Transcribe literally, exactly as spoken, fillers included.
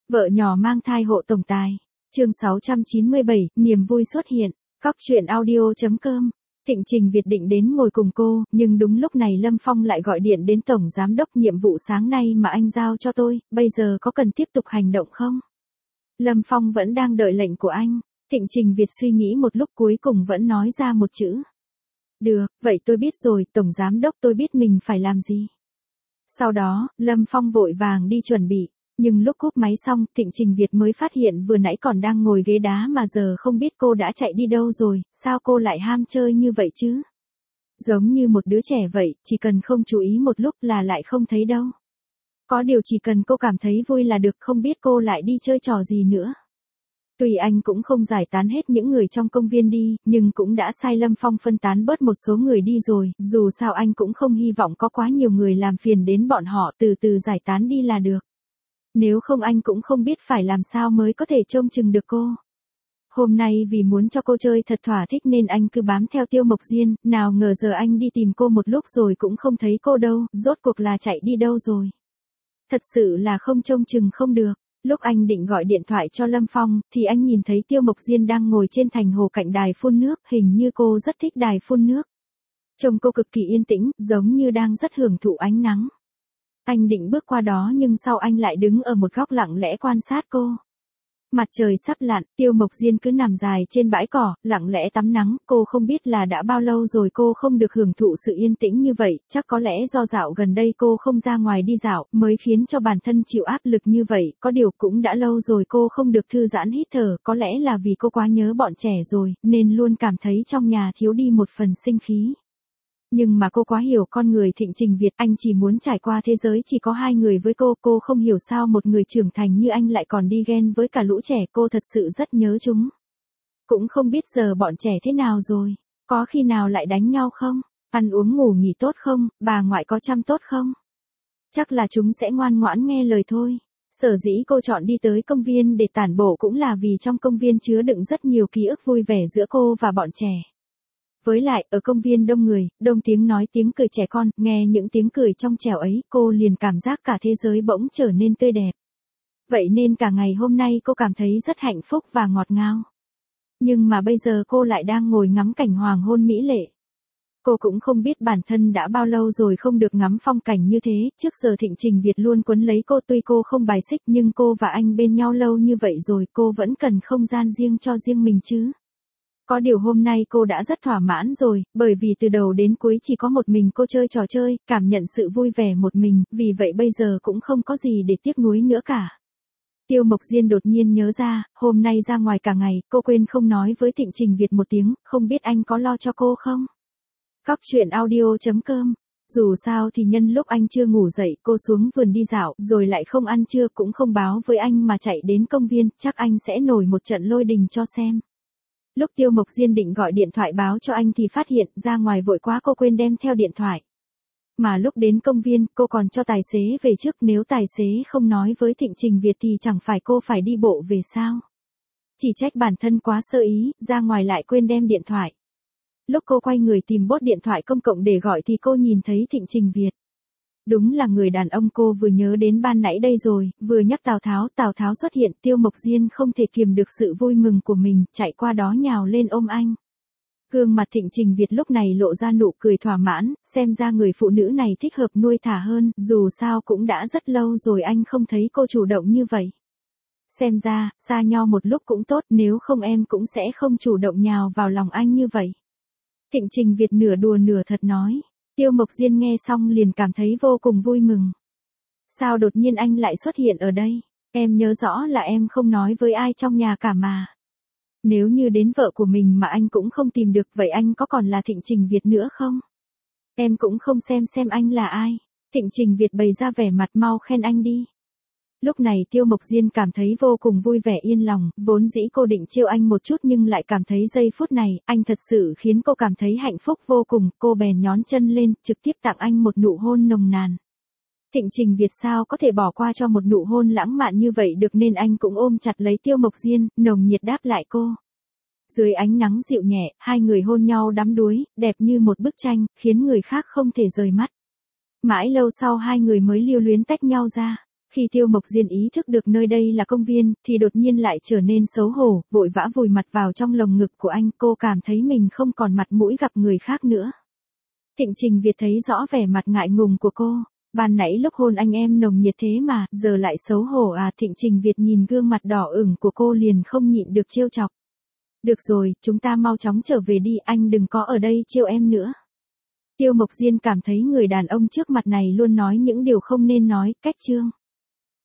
Vợ nhỏ mang thai hộ tổng tài. Chương sáu trăm chín mươi bảy, niềm vui xuất hiện. Cóc truyện audio chấm com. Thịnh Trình Việt định đến ngồi cùng cô, nhưng đúng lúc này Lâm Phong lại gọi điện đến tổng giám đốc, nhiệm vụ sáng nay mà anh giao cho tôi, bây giờ có cần tiếp tục hành động không? Lâm Phong vẫn đang đợi lệnh của anh. Thịnh Trình Việt suy nghĩ một lúc cuối cùng vẫn nói ra một chữ. Được, vậy tôi biết rồi, tổng giám đốc, tôi biết mình phải làm gì. Sau đó, Lâm Phong vội vàng đi chuẩn bị. Nhưng lúc cúp máy xong, Thịnh Trình Việt mới phát hiện vừa nãy còn đang ngồi ghế đá mà giờ không biết cô đã chạy đi đâu rồi, sao cô lại ham chơi như vậy chứ? Giống như một đứa trẻ vậy, chỉ cần không chú ý một lúc là lại không thấy đâu. Có điều chỉ cần cô cảm thấy vui là được, không biết cô lại đi chơi trò gì nữa. Tuy anh cũng không giải tán hết những người trong công viên đi, nhưng cũng đã sai Lâm Phong phân tán bớt một số người đi rồi, dù sao anh cũng không hy vọng có quá nhiều người làm phiền đến bọn họ, từ từ giải tán đi là được. Nếu không anh cũng không biết phải làm sao mới có thể trông chừng được cô. Hôm nay vì muốn cho cô chơi thật thỏa thích nên anh cứ bám theo Tiêu Mộc Diên, nào ngờ giờ anh đi tìm cô một lúc rồi cũng không thấy cô đâu, rốt cuộc là chạy đi đâu rồi. Thật sự là không trông chừng không được. Lúc anh định gọi điện thoại cho Lâm Phong, thì anh nhìn thấy Tiêu Mộc Diên đang ngồi trên thành hồ cạnh đài phun nước, hình như cô rất thích đài phun nước. Trông cô cực kỳ yên tĩnh, giống như đang rất hưởng thụ ánh nắng. Anh định bước qua đó nhưng sau anh lại đứng ở một góc lặng lẽ quan sát cô. Mặt trời sắp lặn, Tiêu Mộc Diên cứ nằm dài trên bãi cỏ, lặng lẽ tắm nắng, cô không biết là đã bao lâu rồi cô không được hưởng thụ sự yên tĩnh như vậy, chắc có lẽ do dạo gần đây cô không ra ngoài đi dạo, mới khiến cho bản thân chịu áp lực như vậy, có điều cũng đã lâu rồi cô không được thư giãn hít thở, có lẽ là vì cô quá nhớ bọn trẻ rồi, nên luôn cảm thấy trong nhà thiếu đi một phần sinh khí. Nhưng mà cô quá hiểu con người Thịnh Trình Việt, anh chỉ muốn trải qua thế giới chỉ có hai người với cô, cô không hiểu sao một người trưởng thành như anh lại còn đi ghen với cả lũ trẻ, cô thật sự rất nhớ chúng. Cũng không biết giờ bọn trẻ thế nào rồi, có khi nào lại đánh nhau không, ăn uống ngủ nghỉ tốt không, bà ngoại có chăm tốt không? Chắc là chúng sẽ ngoan ngoãn nghe lời thôi. Sở dĩ cô chọn đi tới công viên để tản bộ cũng là vì trong công viên chứa đựng rất nhiều ký ức vui vẻ giữa cô và bọn trẻ. Với lại, ở công viên đông người, đông tiếng nói tiếng cười trẻ con, nghe những tiếng cười trong trẻo ấy, cô liền cảm giác cả thế giới bỗng trở nên tươi đẹp. Vậy nên cả ngày hôm nay cô cảm thấy rất hạnh phúc và ngọt ngào. Nhưng mà bây giờ cô lại đang ngồi ngắm cảnh hoàng hôn mỹ lệ. Cô cũng không biết bản thân đã bao lâu rồi không được ngắm phong cảnh như thế, trước giờ Thịnh Trình Việt luôn quấn lấy cô, tuy cô không bài xích nhưng cô và anh bên nhau lâu như vậy rồi, cô vẫn cần không gian riêng cho riêng mình chứ. Có điều hôm nay cô đã rất thỏa mãn rồi, bởi vì từ đầu đến cuối chỉ có một mình cô chơi trò chơi, cảm nhận sự vui vẻ một mình, vì vậy bây giờ cũng không có gì để tiếc nuối nữa cả. Tiêu Mộc Diên đột nhiên nhớ ra, hôm nay ra ngoài cả ngày, cô quên không nói với Thịnh Trình Việt một tiếng, không biết anh có lo cho cô không? Cóc truyện audio chấm com. Dù sao thì nhân lúc anh chưa ngủ dậy, cô xuống vườn đi dạo, rồi lại không ăn trưa cũng không báo với anh mà chạy đến công viên, chắc anh sẽ nổi một trận lôi đình cho xem. Lúc Tiêu Mộc Diên định gọi điện thoại báo cho anh thì phát hiện ra ngoài vội quá cô quên đem theo điện thoại. Mà lúc đến công viên cô còn cho tài xế về trước, nếu tài xế không nói với Thịnh Trình Việt thì chẳng phải cô phải đi bộ về sao. Chỉ trách bản thân quá sơ ý, ra ngoài lại quên đem điện thoại. Lúc cô quay người tìm bốt điện thoại công cộng để gọi thì cô nhìn thấy Thịnh Trình Việt. Đúng là người đàn ông cô vừa nhớ đến ban nãy đây rồi, vừa nhắc Tào Tháo, Tào Tháo xuất hiện, Tiêu Mộc Diên không thể kiềm được sự vui mừng của mình, chạy qua đó nhào lên ôm anh. Gương mặt Thịnh Trình Việt lúc này lộ ra nụ cười thỏa mãn, xem ra người phụ nữ này thích hợp nuôi thả hơn, dù sao cũng đã rất lâu rồi anh không thấy cô chủ động như vậy. Xem ra, xa nhau một lúc cũng tốt, nếu không em cũng sẽ không chủ động nhào vào lòng anh như vậy. Thịnh Trình Việt nửa đùa nửa thật nói. Tiêu Mộc Diên nghe xong liền cảm thấy vô cùng vui mừng. Sao đột nhiên anh lại xuất hiện ở đây? Em nhớ rõ là em không nói với ai trong nhà cả mà. Nếu như đến vợ của mình mà anh cũng không tìm được, vậy anh có còn là Thịnh Trình Việt nữa không? Em cũng không xem xem anh là ai. Thịnh Trình Việt bày ra vẻ mặt mau khen anh đi. Lúc này Tiêu Mộc Diên cảm thấy vô cùng vui vẻ yên lòng, vốn dĩ cô định trêu anh một chút nhưng lại cảm thấy giây phút này, anh thật sự khiến cô cảm thấy hạnh phúc vô cùng, cô bèn nhón chân lên, trực tiếp tặng anh một nụ hôn nồng nàn. Thịnh Trình Việt sao có thể bỏ qua cho một nụ hôn lãng mạn như vậy được nên anh cũng ôm chặt lấy Tiêu Mộc Diên, nồng nhiệt đáp lại cô. Dưới ánh nắng dịu nhẹ, hai người hôn nhau đắm đuối, đẹp như một bức tranh, khiến người khác không thể rời mắt. Mãi lâu sau hai người mới lưu luyến tách nhau ra. Khi Tiêu Mộc Diên ý thức được nơi đây là công viên, thì đột nhiên lại trở nên xấu hổ, vội vã vùi mặt vào trong lồng ngực của anh, cô cảm thấy mình không còn mặt mũi gặp người khác nữa. Thịnh Trình Việt thấy rõ vẻ mặt ngại ngùng của cô, ban nãy lúc hôn anh em nồng nhiệt thế mà, giờ lại xấu hổ à? Thịnh Trình Việt nhìn gương mặt đỏ ửng của cô liền không nhịn được trêu chọc. Được rồi, chúng ta mau chóng trở về đi, anh đừng có ở đây trêu em nữa. Tiêu Mộc Diên cảm thấy người đàn ông trước mặt này luôn nói những điều không nên nói, cách trương.